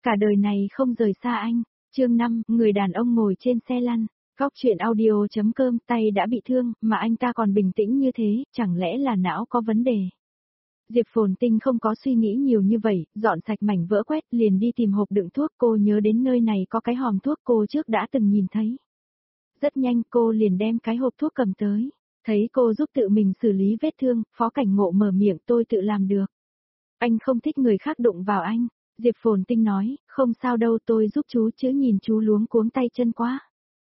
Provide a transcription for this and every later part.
cả đời này không rời xa anh. Chương 5, người đàn ông ngồi trên xe lăn. Góc truyện audio.com, tay đã bị thương, mà anh ta còn bình tĩnh như thế, chẳng lẽ là não có vấn đề. Diệp Phồn Tinh không có suy nghĩ nhiều như vậy, dọn sạch mảnh vỡ quét liền đi tìm hộp đựng thuốc, cô nhớ đến nơi này có cái hòm thuốc cô trước đã từng nhìn thấy. Rất nhanh cô liền đem cái hộp thuốc cầm tới, thấy cô giúp tự mình xử lý vết thương, Phó Cảnh Ngộ mở miệng tôi tự làm được. Anh không thích người khác đụng vào anh, Diệp Phồn Tinh nói, không sao đâu tôi giúp chú chứ nhìn chú luống cuống tay chân quá.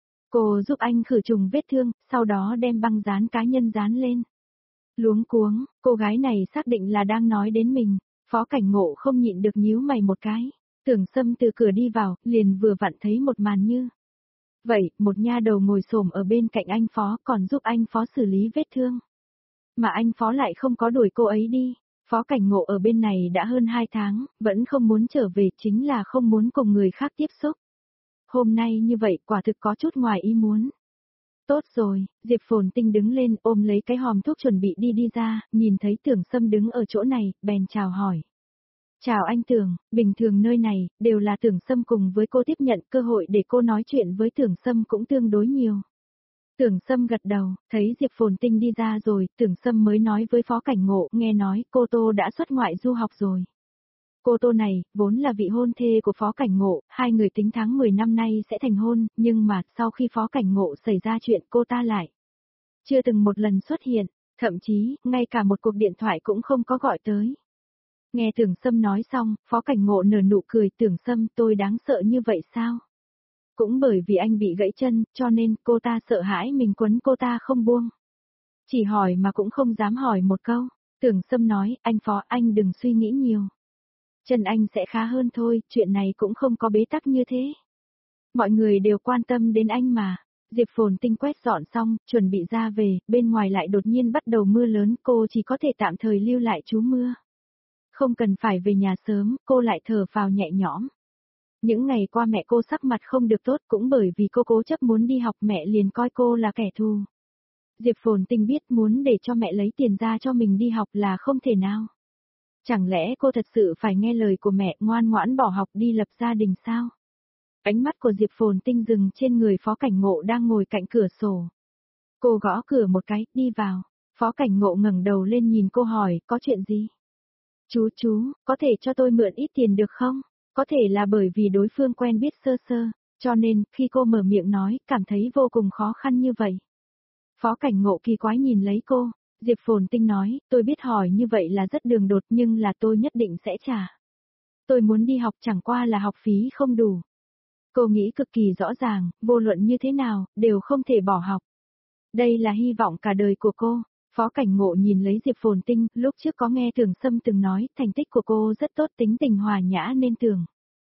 Cô giúp anh khử trùng vết thương, sau đó đem băng dán cá nhân dán lên. Luống cuống, cô gái này xác định là đang nói đến mình, Phó Cảnh Ngộ không nhịn được nhíu mày một cái. Tưởng Sâm từ cửa đi vào, liền vừa vặn thấy một màn như vậy, một nha đầu ngồi xổm ở bên cạnh anh Phó còn giúp anh Phó xử lý vết thương. Mà anh Phó lại không có đuổi cô ấy đi. Phó Cảnh Ngộ ở bên này đã hơn 2 tháng, vẫn không muốn trở về chính là không muốn cùng người khác tiếp xúc. Hôm nay như vậy quả thực có chút ngoài ý muốn. Tốt rồi, Diệp Phồn Tinh đứng lên ôm lấy cái hòm thuốc chuẩn bị đi ra, nhìn thấy Tưởng Sâm đứng ở chỗ này, bèn chào hỏi. Chào anh Tưởng, bình thường nơi này, đều là Tưởng Sâm cùng với cô tiếp nhận cơ hội để cô nói chuyện với Tưởng Sâm cũng tương đối nhiều. Tưởng Sâm gật đầu, thấy Diệp Phồn Tinh đi ra rồi, Tưởng Sâm mới nói với Phó Cảnh Ngộ, nghe nói cô Tô đã xuất ngoại du học rồi. Cô Tô này, vốn là vị hôn thê của Phó Cảnh Ngộ, hai người tính tháng 10 năm nay sẽ thành hôn, nhưng mà sau khi Phó Cảnh Ngộ xảy ra chuyện cô ta lại chưa từng một lần xuất hiện, thậm chí, ngay cả một cuộc điện thoại cũng không có gọi tới. Nghe Tưởng Sâm nói xong, Phó Cảnh Ngộ nở nụ cười, Tưởng Sâm tôi đáng sợ như vậy sao? Cũng bởi vì anh bị gãy chân, cho nên cô ta sợ hãi mình quấn cô ta không buông. Chỉ hỏi mà cũng không dám hỏi một câu. Tưởng Sâm nói, anh Phó anh đừng suy nghĩ nhiều. Chân anh sẽ khá hơn thôi, chuyện này cũng không có bế tắc như thế. Mọi người đều quan tâm đến anh mà. Diệp Phồn Tinh quét dọn xong, chuẩn bị ra về, bên ngoài lại đột nhiên bắt đầu mưa lớn, cô chỉ có thể tạm thời lưu lại trú mưa. Không cần phải về nhà sớm, cô lại thở phào nhẹ nhõm. Những ngày qua mẹ cô sắc mặt không được tốt cũng bởi vì cô cố chấp muốn đi học mẹ liền coi cô là kẻ thù. Diệp Phồn Tinh biết muốn để cho mẹ lấy tiền ra cho mình đi học là không thể nào. Chẳng lẽ cô thật sự phải nghe lời của mẹ ngoan ngoãn bỏ học đi lập gia đình sao? Ánh mắt của Diệp Phồn Tinh dừng trên người Phó Cảnh Ngộ đang ngồi cạnh cửa sổ. Cô gõ cửa một cái, đi vào. Phó Cảnh Ngộ ngẩng đầu lên nhìn cô hỏi, có chuyện gì? Chú, có thể cho tôi mượn ít tiền được không? Có thể là bởi vì đối phương quen biết sơ sơ, cho nên, khi cô mở miệng nói, cảm thấy vô cùng khó khăn như vậy. Phó Cảnh Ngộ kỳ quái nhìn lấy cô, Diệp Phồn Tinh nói, tôi biết hỏi như vậy là rất đường đột nhưng là tôi nhất định sẽ trả. Tôi muốn đi học chẳng qua là học phí không đủ. Cô nghĩ cực kỳ rõ ràng, vô luận như thế nào, đều không thể bỏ học. Đây là hy vọng cả đời của cô. Phó Cảnh Ngộ nhìn lấy Diệp Phồn Tinh, lúc trước có nghe Tưởng Sâm từng nói, thành tích của cô rất tốt, tính tình hòa nhã nên Tưởng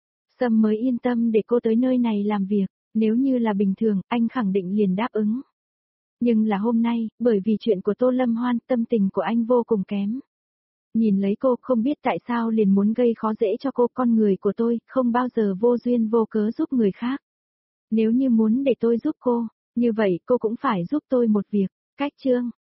Sâm mới yên tâm để cô tới nơi này làm việc, nếu như là bình thường, anh khẳng định liền đáp ứng. Nhưng là hôm nay, bởi vì chuyện của Tô Lâm Hoan, tâm tình của anh vô cùng kém. Nhìn lấy cô, không biết tại sao liền muốn gây khó dễ cho cô, con người của tôi, không bao giờ vô duyên vô cớ giúp người khác. Nếu như muốn để tôi giúp cô, như vậy cô cũng phải giúp tôi một việc. Cách chương